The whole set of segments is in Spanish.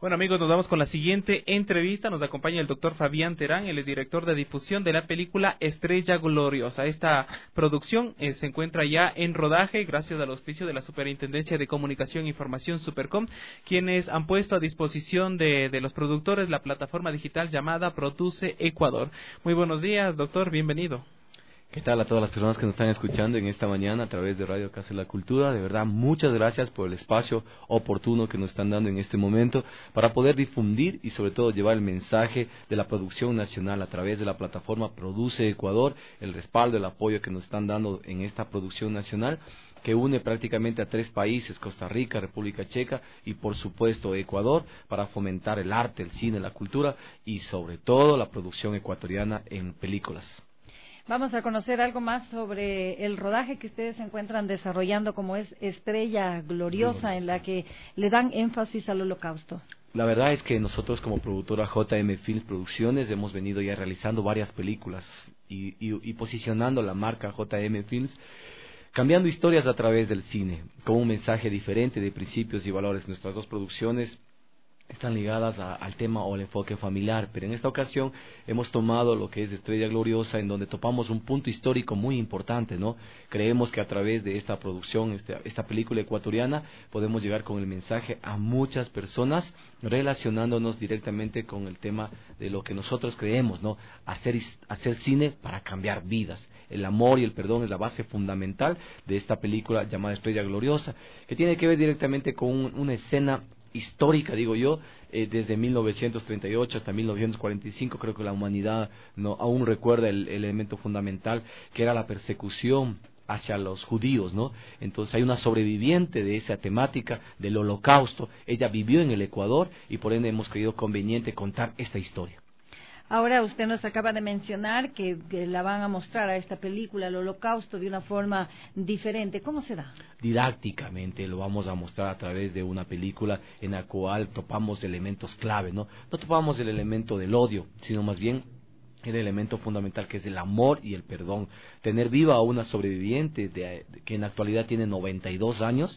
Bueno amigos, nos vamos con la siguiente entrevista. Nos acompaña el doctor Fabián Terán, él es director de difusión de la película Estrella Gloriosa. Esta producción se encuentra ya en rodaje gracias al auspicio de la Superintendencia de Comunicación e Información Supercom, quienes han puesto a disposición de los productores la plataforma digital llamada Produce Ecuador. Muy buenos días, doctor, bienvenido. ¿Qué tal a todas las personas que nos están escuchando en esta mañana a través de Radio Casa de la Cultura? De verdad, muchas gracias por el espacio oportuno que nos están dando en este momento para poder difundir y sobre todo llevar el mensaje de la producción nacional a través de la plataforma Produce Ecuador, el respaldo, el apoyo que nos están dando en esta producción nacional que une prácticamente a 3 países, Costa Rica, República Checa y por supuesto Ecuador, para fomentar el arte, el cine, la cultura y sobre todo la producción ecuatoriana en películas. Vamos a conocer algo más sobre el rodaje que ustedes se encuentran desarrollando, como es Estrella Gloriosa, en la que le dan énfasis al Holocausto. La verdad es que nosotros como productora JM Films Producciones hemos venido ya realizando varias películas y posicionando la marca JM Films, cambiando historias a través del cine, con un mensaje diferente de principios y valores. Nuestras 2 producciones están ligadas al tema o al enfoque familiar, pero en esta ocasión hemos tomado lo que es Estrella Gloriosa, en donde topamos un punto histórico muy importante, ¿no? Creemos que a través de esta producción, esta película ecuatoriana, podemos llegar con el mensaje a muchas personas, relacionándonos directamente con el tema de lo que nosotros creemos, ¿no? Hacer cine para cambiar vidas. El amor y el perdón es la base fundamental de esta película llamada Estrella Gloriosa, que tiene que ver directamente con una escena histórica, digo yo, desde 1938 hasta 1945, creo que la humanidad aún recuerda el elemento fundamental, que era la persecución hacia los judíos, ¿no? Entonces hay una sobreviviente de esa temática del Holocausto, ella vivió en el Ecuador y por ende hemos creído conveniente contar esta historia. Ahora usted nos acaba de mencionar que la van a mostrar a esta película, el Holocausto, de una forma diferente. ¿Cómo se da? Didácticamente lo vamos a mostrar a través de una película en la cual topamos elementos clave, ¿no? No topamos el elemento del odio, sino más bien el elemento fundamental, que es el amor y el perdón. Tener viva a una sobreviviente que en la actualidad tiene 92 años,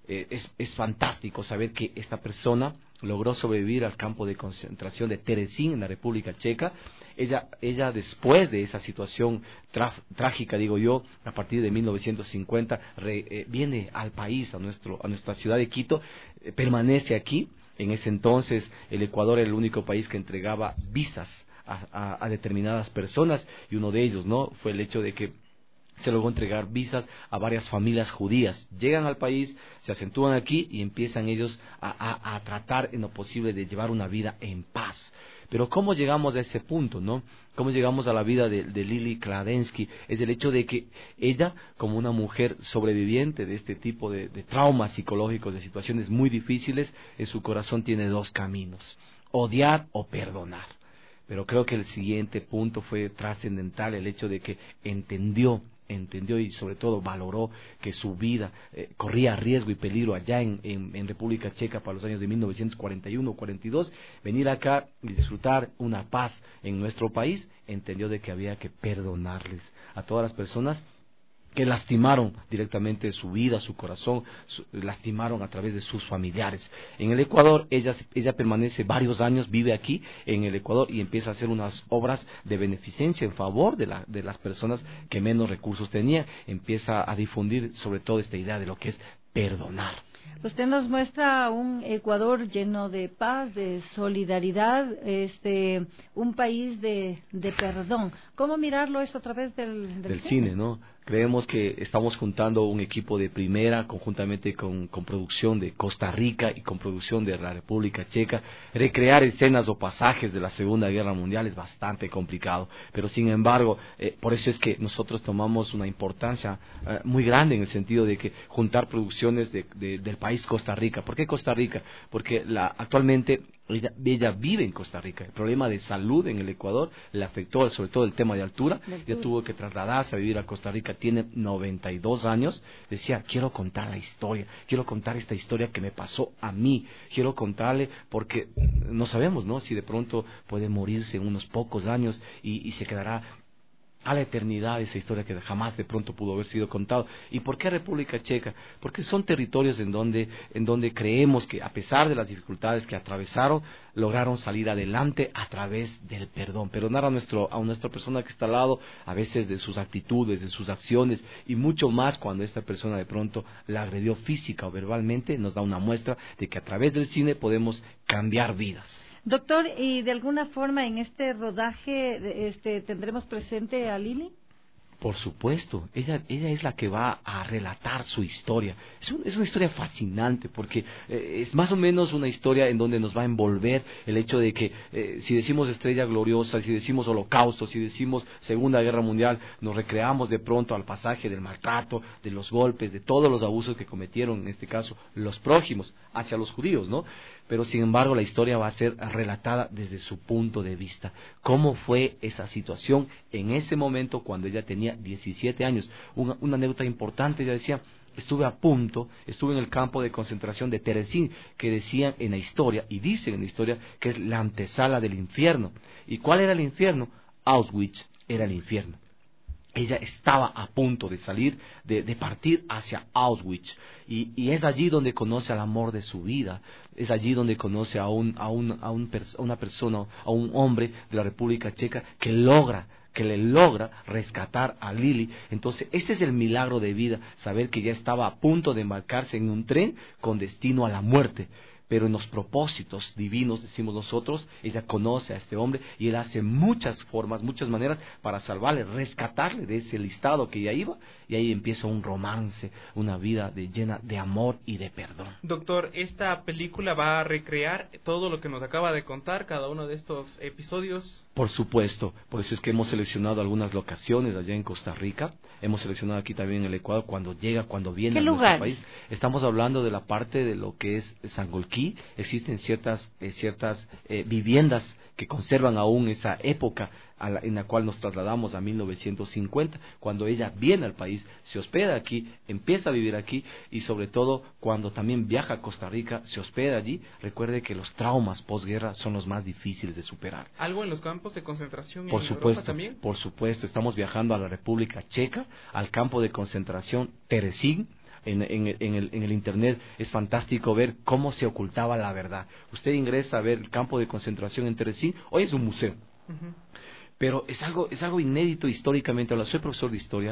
es fantástico saber que esta persona logró sobrevivir al campo de concentración de Terezín en la República Checa. Ella después de esa situación trágica, digo yo, a partir de 1950 viene al país, a nuestra ciudad de Quito, permanece aquí. En ese entonces el Ecuador era el único país que entregaba visas a determinadas personas, y uno de ellos, ¿no?, fue el hecho de que se logró entregar visas a varias familias judías. Llegan al país, se acentúan aquí y empiezan ellos a tratar en lo posible de llevar una vida en paz. Pero ¿cómo llegamos a ese punto, no? ¿Cómo llegamos a la vida de Lili Kladensky? Es el hecho de que ella, como una mujer sobreviviente de este tipo de traumas psicológicos, de situaciones muy difíciles, en su corazón tiene 2 caminos: odiar o perdonar. Pero creo que el siguiente punto fue trascendental, el hecho de que entendió y sobre todo valoró que su vida corría riesgo y peligro allá en República Checa para los años de 1941-42, venir acá y disfrutar una paz en nuestro país. Entendió de que había que perdonarles a todas las personas que lastimaron directamente su vida, su corazón, lastimaron a través de sus familiares. En el Ecuador, ella permanece varios años, vive aquí en el Ecuador y empieza a hacer unas obras de beneficencia en favor de las personas que menos recursos tenían. Empieza a difundir sobre todo esta idea de lo que es perdonar. Usted nos muestra un Ecuador lleno de paz, de solidaridad, un país de perdón. ¿Cómo mirarlo esto a través del cine, ¿no? Creemos que estamos juntando un equipo de primera, conjuntamente con producción de Costa Rica y con producción de la República Checa. Recrear escenas o pasajes de la Segunda Guerra Mundial es bastante complicado, pero sin embargo, por eso es que nosotros tomamos una importancia muy grande en el sentido de que juntar producciones del país Costa Rica. ¿Por qué Costa Rica? Porque actualmente ella vive en Costa Rica. El problema de salud en el Ecuador le afectó, sobre todo el tema de altura. Ella tuvo que trasladarse a vivir a Costa Rica. Tiene 92 años. Decía, quiero contar la historia, quiero contar esta historia que me pasó a mí, quiero contarle, porque no sabemos, ¿no?, si de pronto puede morirse en unos pocos años y se quedará a la eternidad esa historia que jamás de pronto pudo haber sido contado. ¿Y por qué República Checa? Porque son territorios en donde creemos que a pesar de las dificultades que atravesaron, lograron salir adelante a través del perdón. Perdonar a nuestra persona que está al lado, a veces de sus actitudes, de sus acciones, y mucho más cuando esta persona de pronto la agredió física o verbalmente, nos da una muestra de que a través del cine podemos cambiar vidas. Doctor, ¿y de alguna forma en este rodaje tendremos presente a Lili? Por supuesto, ella es la que va a relatar su historia. Es una historia fascinante porque es más o menos una historia en donde nos va a envolver el hecho de que si decimos Estrella Gloriosa, si decimos Holocausto, si decimos Segunda Guerra Mundial, nos recreamos de pronto al pasaje del maltrato, de los golpes, de todos los abusos que cometieron, en este caso, los prójimos hacia los judíos, ¿no? Pero sin embargo la historia va a ser relatada desde su punto de vista. ¿Cómo fue esa situación en ese momento cuando ella tenía 17 años? Una anécdota importante, ella decía, estuve en el campo de concentración de Terezín, que decían en la historia, y dicen en la historia, que es la antesala del infierno. ¿Y cuál era el infierno? Auschwitz era el infierno. Ella estaba a punto de salir, de partir hacia Auschwitz, y es allí donde conoce al amor de su vida, es allí donde conoce a una persona, a un hombre de la República Checa que le logra rescatar a Lili. Entonces ese es el milagro de vida, saber que ya estaba a punto de embarcarse en un tren con destino a la muerte. Pero en los propósitos divinos, decimos nosotros, ella conoce a este hombre y él hace muchas formas, muchas maneras para salvarle, rescatarle de ese listado que ella iba, y ahí empieza un romance, una vida llena de amor y de perdón. Doctor, esta película va a recrear todo lo que nos acaba de contar, cada uno de estos episodios. Por supuesto, por eso es que hemos seleccionado algunas locaciones allá en Costa Rica, hemos seleccionado aquí también en el Ecuador, cuando viene a nuestro país. Estamos hablando de la parte de lo que es Sangolquí. Existen ciertas viviendas que conservan aún esa época en la cual nos trasladamos a 1950, cuando ella viene al país, se hospeda aquí, empieza a vivir aquí, y sobre todo cuando también viaja a Costa Rica, se hospeda allí. Recuerde que los traumas posguerra son los más difíciles de superar. ¿Algo en los campos de concentración en Europa también? Por supuesto, estamos viajando a la República Checa, al campo de concentración Terezín. En el internet es fantástico ver cómo se ocultaba la verdad. Usted ingresa a ver el campo de concentración en Terezín, hoy es un museo. Uh-huh. Pero es algo inédito históricamente. Soy profesor de historia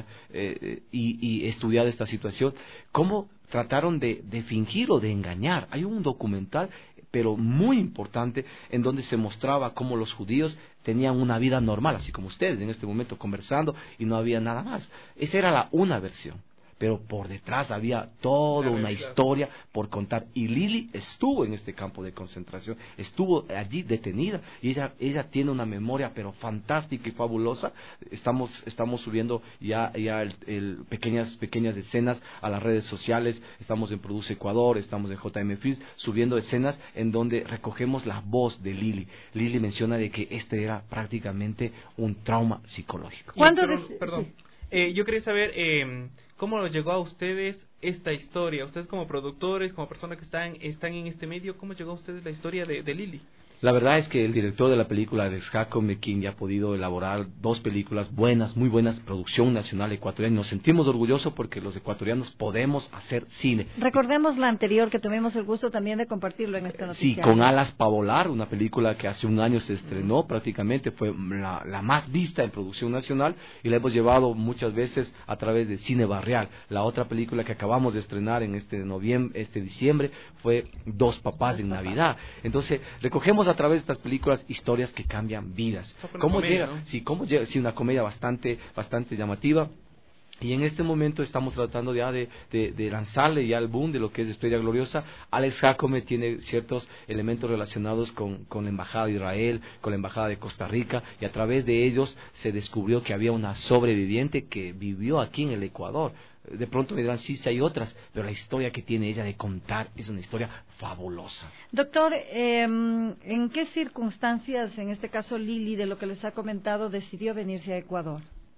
y he estudiado esta situación. ¿Cómo trataron de fingir o de engañar? Hay un documental, pero muy importante, en donde se mostraba cómo los judíos tenían una vida normal, así como ustedes en este momento conversando, y no había nada más. Esa era una versión. Pero por detrás había toda una historia por contar. Y Lili estuvo en este campo de concentración, estuvo allí detenida, y ella tiene una memoria pero fantástica y fabulosa. Estamos subiendo ya pequeñas escenas a las redes sociales. Estamos en Produce Ecuador, estamos en JM Films, subiendo escenas en donde recogemos la voz de Lili. Lili menciona de que este era prácticamente un trauma psicológico. Perdón. Yo quería saber cómo llegó a ustedes esta historia. Ustedes como productores, como personas que están en este medio, ¿cómo llegó a ustedes la historia de Lili? La verdad es que el director de la película, Alex Jacome, quien ya ha podido elaborar 2 películas buenas, muy buenas, producción nacional ecuatoriana. Nos sentimos orgullosos porque los ecuatorianos podemos hacer cine. Recordemos la anterior, que tuvimos el gusto también de compartirlo en esta noticia. Sí, con Alas para volar, una película que hace un año se estrenó, prácticamente fue la más vista en producción nacional, y la hemos llevado muchas veces a través de Cine Barrial. La otra película que acabamos de estrenar en este diciembre fue Dos papás en Navidad. Entonces, recogemos a través de estas películas historias que cambian vidas. ¿Cómo llega? ¿No? ¿Cómo llega? Sí, una comedia bastante llamativa. Y en este momento estamos tratando ya de lanzarle ya el boom de lo que es Estrella Gloriosa. Alex Jacome tiene ciertos elementos relacionados con la Embajada de Israel, con la Embajada de Costa Rica, y a través de ellos se descubrió que había una sobreviviente que vivió aquí en el Ecuador. De pronto me dirán, sí hay otras, pero la historia que tiene ella de contar es una historia fabulosa. Doctor, ¿en qué circunstancias, en este caso Lili, de lo que les ha comentado, decidió venirse a Ecuador?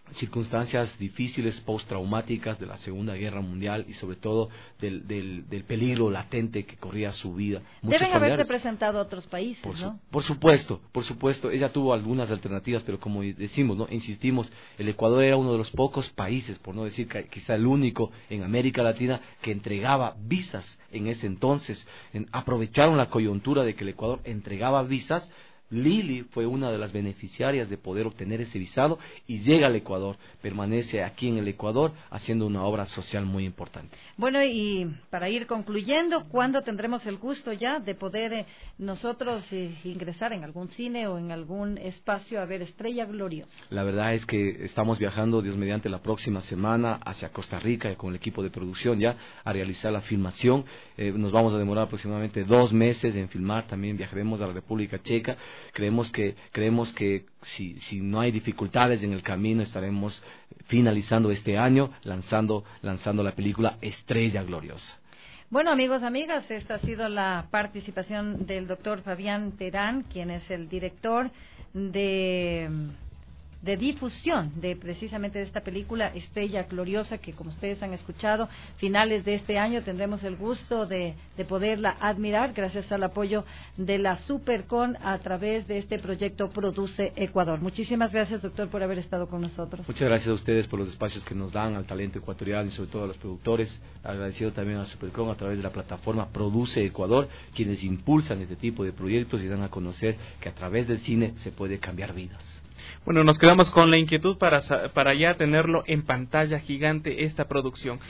circunstancias difíciles postraumáticas de la Segunda Guerra Mundial y sobre todo del peligro latente que corría su vida. Deben haber representado a otros países, ¿no? Por supuesto. Ella tuvo algunas alternativas, pero como decimos, ¿no? Insistimos, el Ecuador era uno de los pocos países, por no decir quizá el único en América Latina, que entregaba visas en ese entonces. Aprovecharon la coyuntura de que el Ecuador entregaba visas. Lili fue una de las beneficiarias de poder obtener ese visado y llega al Ecuador, permanece aquí en el Ecuador haciendo una obra social muy importante. Bueno, y para ir concluyendo, ¿cuándo tendremos el gusto ya de poder nosotros ingresar en algún cine o en algún espacio a ver Estrella Gloriosa? La verdad es que estamos viajando, Dios mediante, la próxima semana hacia Costa Rica con el equipo de producción ya a realizar la filmación. Nos vamos a demorar aproximadamente 2 meses en filmar, también viajaremos a la República Checa. Creemos que si no hay dificultades en el camino estaremos finalizando este año lanzando la película Estrella Gloriosa. Bueno, amigos, amigas, esta ha sido la participación del doctor Fabián Terán, quien es el director de difusión de precisamente de esta película Estrella Gloriosa, que como ustedes han escuchado, finales de este año tendremos el gusto de poderla admirar gracias al apoyo de la Supercon a través de este proyecto Produce Ecuador. Muchísimas gracias, doctor, por haber estado con nosotros. Muchas gracias a ustedes por los espacios que nos dan al talento ecuatoriano y sobre todo a los productores. Agradecido también a la Supercon a través de la plataforma Produce Ecuador, quienes impulsan este tipo de proyectos y dan a conocer que a través del cine se puede cambiar vidas. Bueno, nos quedamos con la inquietud para ya tenerlo en pantalla gigante esta producción.